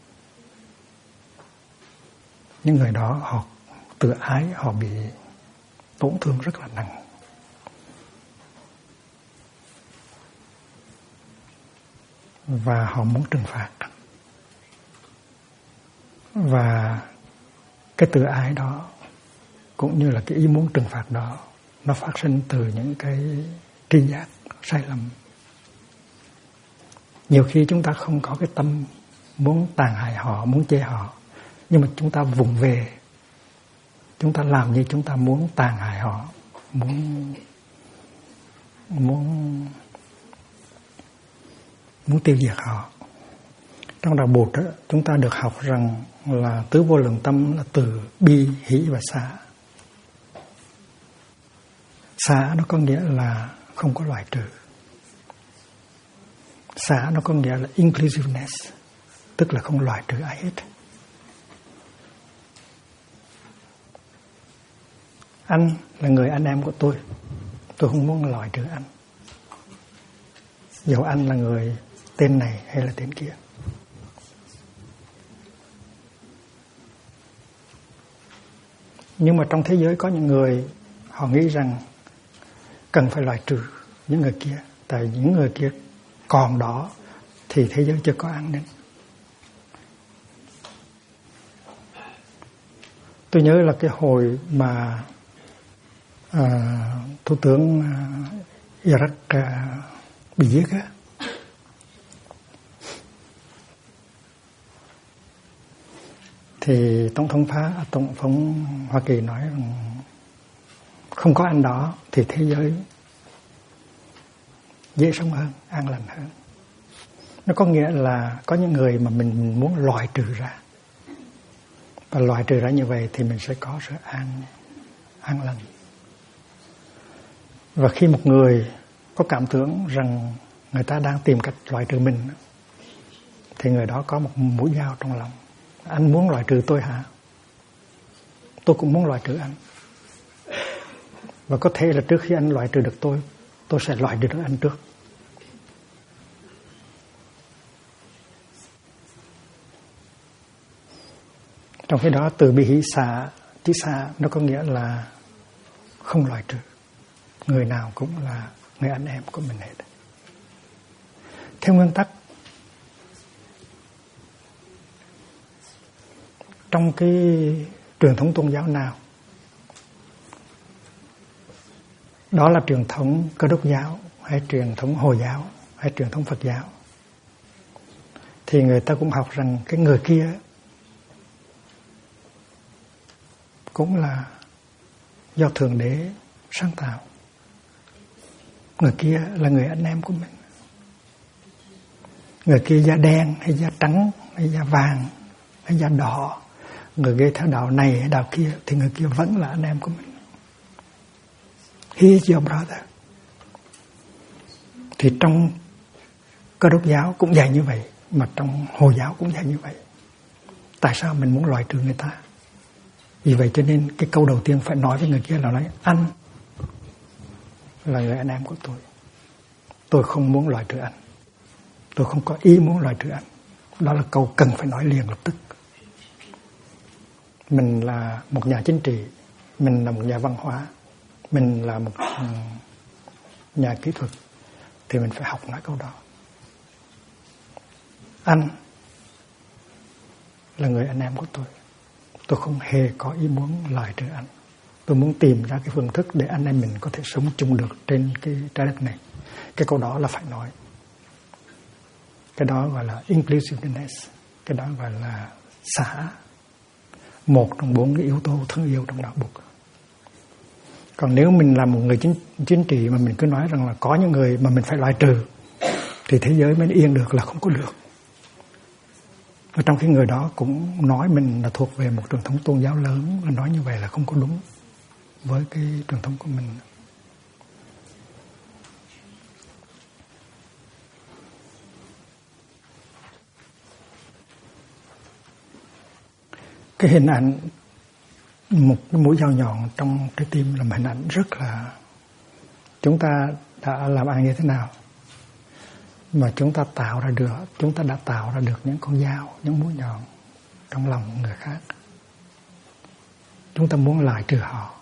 Những người đó họ tự ái, họ bị tổn thương rất là nặng. Và họ muốn trừng phạt. Và cái tự ái đó cũng như là cái ý muốn trừng phạt đó, nó phát sinh từ những cái tri giác sai lầm. Nhiều khi chúng ta không có cái tâm muốn tàn hại họ, muốn chê họ, nhưng mà chúng ta vụng về, chúng ta làm như chúng ta muốn tàn hại họ, muốn tiêu diệt họ. Trong đạo Bụt đó, chúng ta được học rằng là tứ vô lượng tâm là từ bi, hỷ và xả. Xả nó có nghĩa là không có loại trừ. Xả nó có nghĩa là inclusiveness, tức là không loại trừ ai hết. Anh là người anh em của tôi không muốn loại trừ anh. Dẫu anh là người tên này hay là tên kia. Nhưng mà trong thế giới có những người họ nghĩ rằng cần phải loại trừ những người kia, tại những người kia còn đó thì thế giới chưa có an ninh. Tôi nhớ là cái hồi mà Thủ tướng Iraq bị giết á, thì Tổng thống Hoa Kỳ nói rằng không có anh đó thì thế giới dễ sống hơn, an lành hơn. Nó có nghĩa là có những người mà mình muốn loại trừ ra, và loại trừ ra như vậy thì mình sẽ có sự an lành. Và khi một người có cảm tưởng rằng người ta đang tìm cách loại trừ mình, thì người đó có một mũi dao trong lòng. Anh muốn loại trừ tôi hả? Tôi cũng muốn loại trừ anh. Và có thể là trước khi anh loại trừ được tôi sẽ loại trừ được anh trước. Trong khi đó từ bi hỷ xả, chữ xả nó có nghĩa là không loại trừ. Người nào cũng là người anh em của mình hết. Theo nguyên tắc, trong cái truyền thống tôn giáo nào, đó là truyền thống Cơ Đốc giáo hay truyền thống Hồi giáo hay truyền thống Phật giáo, thì người ta cũng học rằng cái người kia cũng là do Thượng Đế sáng tạo. Người kia là người anh em của mình. Người kia da đen hay da trắng hay da vàng hay da đỏ, người kia theo đạo này hay đạo kia, thì người kia vẫn là anh em của mình. He is your brother. Thì trong Cơ Đốc giáo cũng dạy như vậy, mà trong Hồi giáo cũng dạy như vậy. Tại sao mình muốn loại trừ người ta? Vì vậy cho nên cái câu đầu tiên phải nói với người kia là nói anh là người anh em của tôi. Tôi không muốn loại trừ anh. Tôi không có ý muốn loại trừ anh. Đó là câu cần phải nói liền lập tức. Mình là một nhà chính trị, mình là một nhà văn hóa, mình là một nhà kỹ thuật, thì mình phải học nói câu đó. Anh là người anh em của tôi. Tôi không hề có ý muốn loại trừ anh. Tôi muốn tìm ra cái phương thức để anh em mình có thể sống chung được trên cái trái đất này. Cái câu đó là phải nói. Cái đó gọi là inclusiveness. Cái đó gọi là xả một trong 4 cái yếu tố thương yêu trong đạo Phật. Còn nếu mình là một người chính trị mà mình cứ nói rằng là có những người mà mình phải loại trừ thì thế giới mới yên được là không có được. Và trong khi người đó cũng nói mình là thuộc về một truyền thống tôn giáo lớn, và nói như vậy là không có đúng với cái truyền thống của mình. Cái hình ảnh một cái mũi dao nhọn trong trái tim là một hình ảnh rất là, chúng ta đã làm ăn như thế nào mà chúng ta đã tạo ra được những con dao, những mũi nhọn trong lòng người khác. Chúng ta muốn loại trừ họ.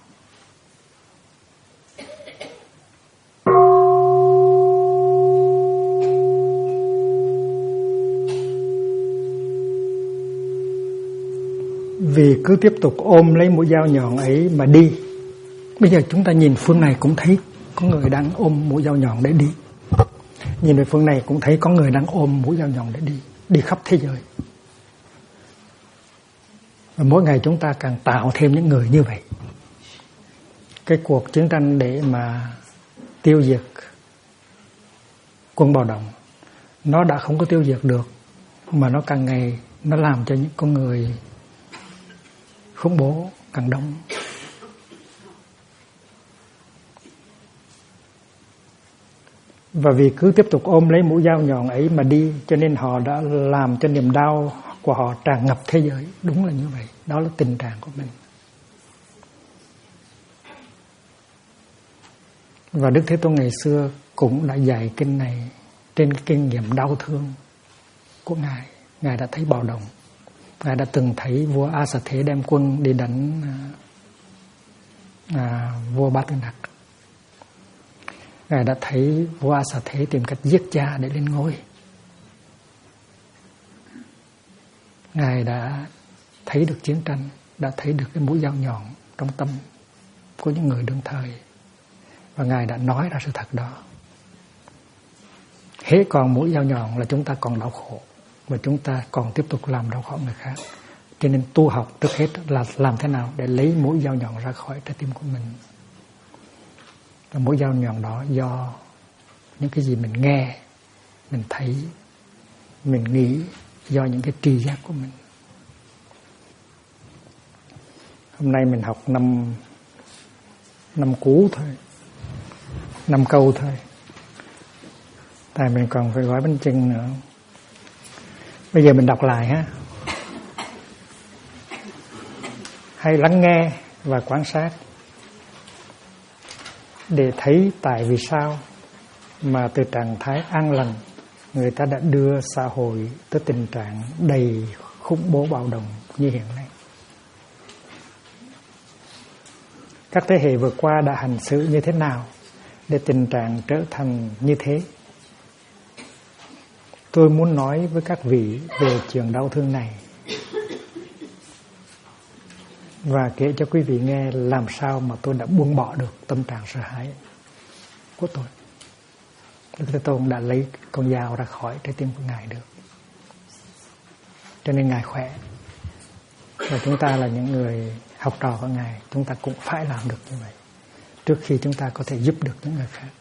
Vì cứ tiếp tục ôm lấy mũi dao nhọn ấy mà đi. Bây giờ chúng ta nhìn phương này cũng thấy có người đang ôm mũi dao nhọn để đi. Nhìn về phương này cũng thấy có người đang ôm mũi dao nhọn để đi khắp thế giới. Và mỗi ngày chúng ta càng tạo thêm những người như vậy. Cái cuộc chiến tranh để mà tiêu diệt quân bạo động, nó đã không có tiêu diệt được, mà nó càng ngày nó làm cho những con người khủng bố càng đông. Và vì cứ tiếp tục ôm lấy mũi dao nhọn ấy mà đi, cho nên họ đã làm cho niềm đau của họ tràn ngập thế giới. Đúng là như vậy. Đó là tình trạng của mình. Và Đức Thế Tôn ngày xưa cũng đã dạy kinh này trên cái kinh nghiệm đau thương của Ngài. Ngài đã thấy bạo động. Ngài đã từng thấy vua A Xà Thế đem quân đi đánh vua Ba Tư Nặc. Ngài đã thấy vua A Xà Thế tìm cách giết cha để lên ngôi. Ngài đã thấy được chiến tranh, đã thấy được cái mũi dao nhọn trong tâm của những người đương thời. Và Ngài đã nói ra sự thật đó. Hễ còn mũi dao nhọn là chúng ta còn đau khổ, và chúng ta còn tiếp tục làm đau khổ người khác. Cho nên tu học trước hết là làm thế nào để lấy mũi dao nhọn ra khỏi trái tim của mình. Và mũi dao nhọn đó do những cái gì mình nghe, mình thấy, mình nghĩ, do những cái tri giác của mình. Hôm nay mình học năm cú thôi, 5 câu thôi. Tại mình còn phải gói bánh chưng nữa. Bây giờ mình đọc lại ha. Hãy lắng nghe và quan sát để thấy tại vì sao mà từ trạng thái an lành người ta đã đưa xã hội tới tình trạng đầy khủng bố bạo động như hiện nay. Các thế hệ vừa qua đã hành xử như thế nào để tình trạng trở thành như thế? Tôi muốn nói với các vị về chuyện đau thương này và kể cho quý vị nghe làm sao mà tôi đã buông bỏ được tâm trạng sợ hãi của tôi. Đức Thế Tôn đã lấy con dao ra khỏi trái tim của Ngài được. Cho nên Ngài khỏe. Và chúng ta là những người học trò của Ngài, chúng ta cũng phải làm được như vậy trước khi chúng ta có thể giúp được những người khác.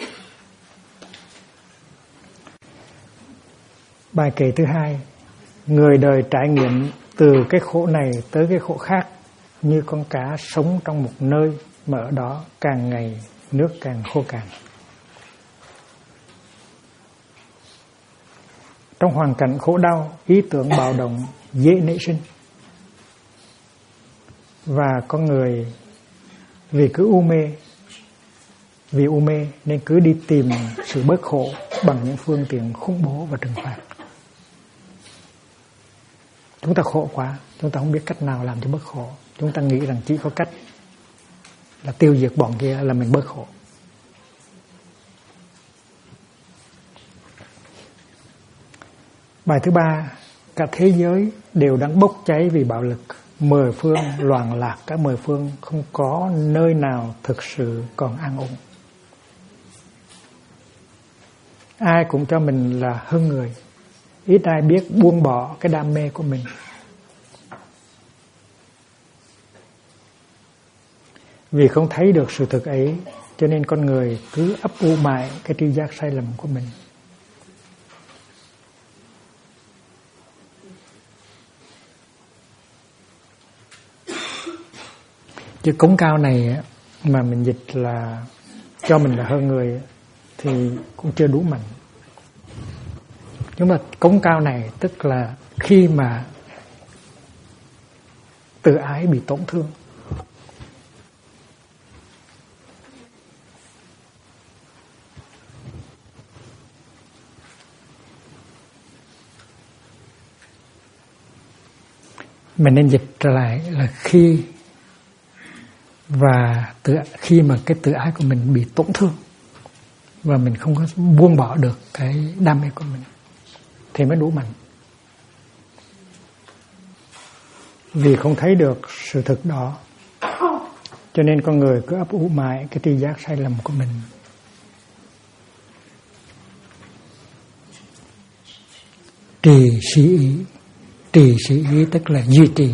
Bài kệ thứ 2. Người đời trải nghiệm từ cái khổ này tới cái khổ khác như con cá sống trong một nơi mà ở đó càng ngày nước càng khô cạn. Trong hoàn cảnh khổ đau, ý tưởng bạo động dễ nảy sinh. Và con người vì u mê nên cứ đi tìm sự bớt khổ bằng những phương tiện khủng bố và trừng phạt. Chúng ta khổ quá, chúng ta không biết cách nào làm cho bớt khổ. Chúng ta nghĩ rằng chỉ có cách là tiêu diệt bọn kia là mình bớt khổ. Bài thứ 3. cả thế giới đều đang bốc cháy vì bạo lực. 10 phương loạn lạc, cả 10 phương không có nơi nào thực sự còn an ổn. Ai cũng cho mình là hơn người, ít ai biết buông bỏ cái đam mê của mình. Vì không thấy được sự thực ấy, cho nên con người cứ ấp ủ mãi cái tri giác sai lầm của mình. Chữ cống cao này mà mình dịch là cho mình là hơn người thì cũng chưa đủ mạnh. Nhưng mà cống cao này tức là khi mà tự ái bị tổn thương, mình nên dịch trở lại là khi mà cái tự ái của mình bị tổn thương và mình không có buông bỏ được cái đam mê của mình thì mới đủ mạnh. Vì không thấy được sự thực đó, cho nên con người cứ ấp ủ mãi cái tri giác sai lầm của mình. Trì sĩ ý tức là duy trì.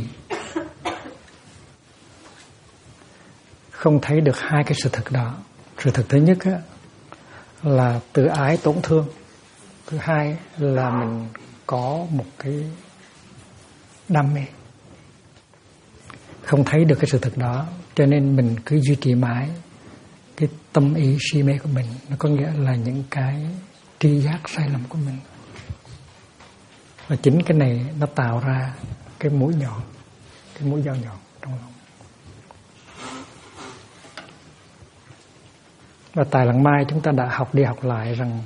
Không thấy được hai cái sự thật đó. Sự thật thứ nhất á, là tự ái tổn thương. Thứ hai là mình có một cái đam mê. Không thấy được cái sự thật đó, cho nên mình cứ duy trì mãi cái tâm ý si mê của mình. Nó có nghĩa là những cái tri giác sai lầm của mình. Và chính cái này nó tạo ra cái mũi nhọn, cái mũi dao nhọn trong lòng. Và tại Lặng Mai chúng ta đã học đi học lại rằng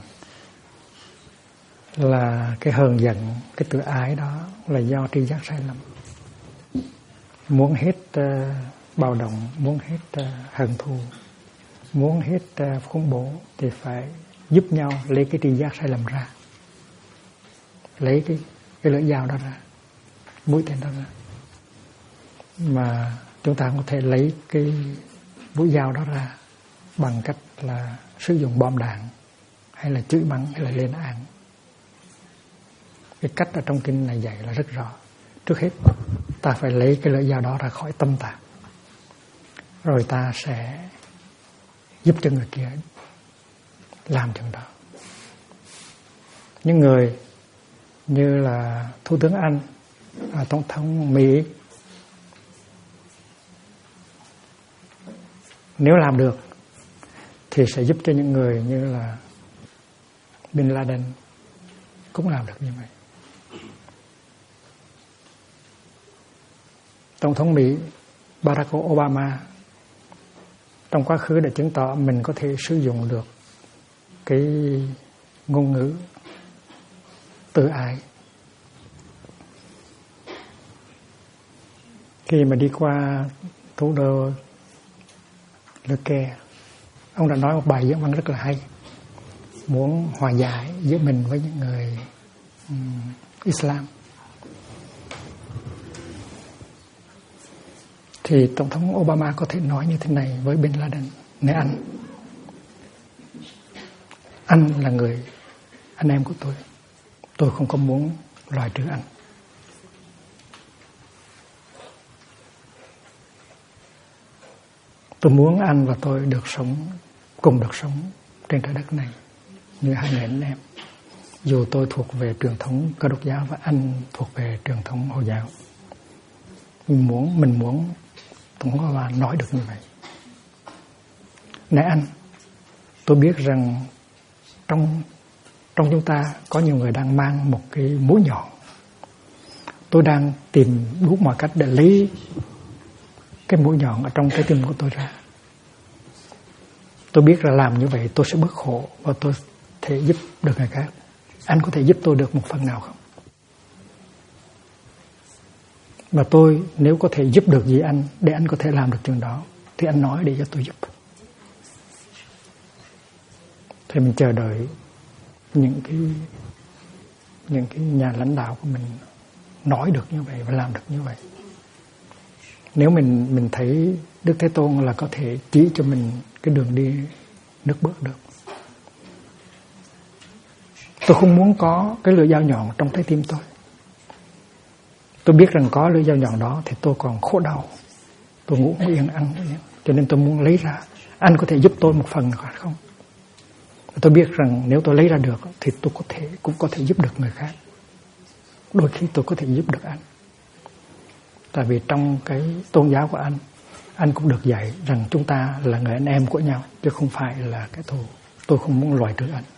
là cái hờn giận, cái tự ái đó là do tri giác sai lầm. Muốn hết bạo động, muốn hết hận thù, muốn hết khủng bố thì phải giúp nhau lấy cái tri giác sai lầm ra, lấy cái lưỡi dao đó ra, mũi tên đó ra. Mà chúng ta không có thể lấy cái mũi dao đó ra bằng cách là sử dụng bom đạn hay là chửi mắng hay là lên án. Cái cách ở trong kinh này dạy là rất rõ. Trước hết ta phải lấy cái lưỡi dao đó ra khỏi tâm ta, rồi ta sẽ giúp cho người kia làm chuyện đó. Những người như là Thủ tướng Anh, Tổng thống Mỹ, nếu làm được thì sẽ giúp cho những người như là Bin Laden cũng làm được như vậy. Tổng thống Mỹ Barack Obama trong quá khứ đã chứng tỏ mình có thể sử dụng được cái ngôn ngữ tự ái. Khi mà đi qua thủ đô Le Caire, ông đã nói một bài diễn văn rất là hay, muốn hòa giải giữa mình với những người Islam. Thì Tổng thống Obama có thể nói như thế này với Bin Laden: này anh là người anh em của tôi không có muốn loại trừ anh. Tôi muốn anh và tôi được sống, cùng được sống trên trái đất này như hai người anh em. Dù tôi thuộc về truyền thống Cơ Đốc giáo và anh thuộc về truyền thống Hồi giáo. Mình muốn Tổng thống Obama nói được như vậy. Này anh, tôi biết rằng trong chúng ta có nhiều người đang mang một cái mũi nhọn. Tôi đang tìm đủ mọi cách để lấy cái mũi nhọn ở trong trái tim của tôi ra. Tôi biết là làm như vậy tôi sẽ bớt khổ và tôi thể giúp được người khác. Anh có thể giúp tôi được một phần nào không? Mà tôi nếu có thể giúp được gì anh để anh có thể làm được chuyện đó thì anh nói để cho tôi giúp. Thì mình chờ đợi những cái nhà lãnh đạo của mình nói được như vậy và làm được như vậy. Nếu mình thấy Đức Thế Tôn là có thể chỉ cho mình cái đường đi nước bước được. Tôi không muốn có cái lưỡi dao nhọn trong trái tim tôi. Tôi biết rằng có lưỡi dao nhọn đó thì tôi còn khổ đau. Tôi ngủ không yên, ăn không yên. Cho nên tôi muốn lấy ra. Anh có thể giúp tôi một phần không? Tôi biết rằng nếu tôi lấy ra được thì tôi cũng có thể giúp được người khác. Đôi khi tôi có thể giúp được anh. Tại vì trong cái tôn giáo của anh cũng được dạy rằng chúng ta là người anh em của nhau, chứ không phải là kẻ thù. Tôi không muốn loại trừ anh.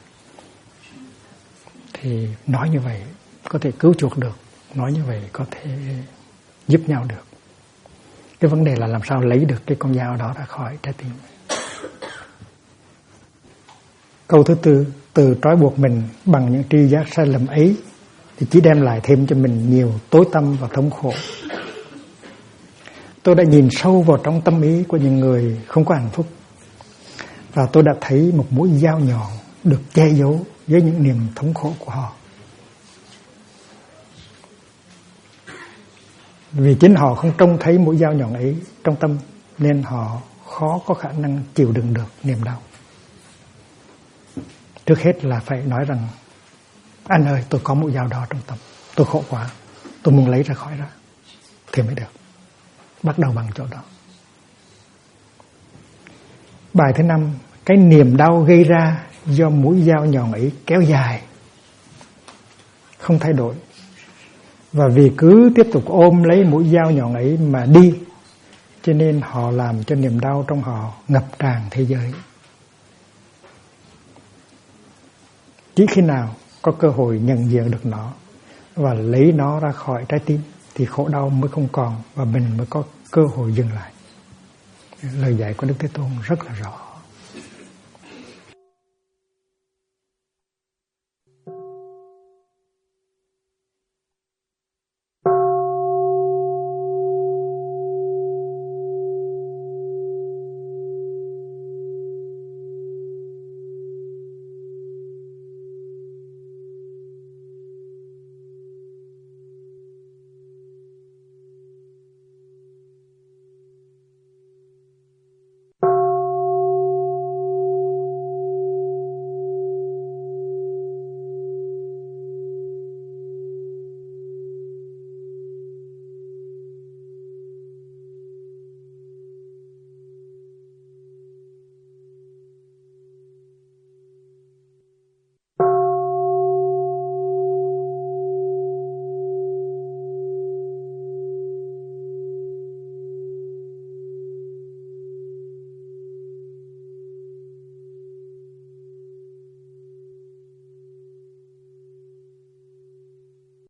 Thì nói như vậy có thể cứu chuộc được, nói như vậy có thể giúp nhau được. Cái vấn đề là làm sao lấy được cái con dao đó ra khỏi trái tim. Câu thứ tư, từ trói buộc mình bằng những tri giác sai lầm ấy thì chỉ đem lại thêm cho mình nhiều tối tăm và thống khổ. Tôi đã nhìn sâu vào trong tâm ý của những người không có hạnh phúc, và tôi đã thấy một mũi dao nhọn được che giấu với những niềm thống khổ của họ. Vì chính họ không trông thấy mũi dao nhọn ấy trong tâm, nên họ khó có khả năng chịu đựng được niềm đau. Trước hết là phải nói rằng: anh ơi, tôi có mũi dao đó trong tâm, tôi khổ quá, tôi muốn lấy ra khỏi ra thì mới được. Bắt đầu bằng chỗ đó. Bài thứ 5, cái niềm đau gây ra do mũi dao nhọn ấy kéo dài, không thay đổi, và vì cứ tiếp tục ôm lấy mũi dao nhọn ấy mà đi, cho nên họ làm cho niềm đau trong họ ngập tràn thế giới. Chỉ khi nào có cơ hội nhận diện được nó và lấy nó ra khỏi trái tim thì khổ đau mới không còn, và mình mới có cơ hội dừng lại. Lời dạy của Đức Thế Tôn rất là rõ.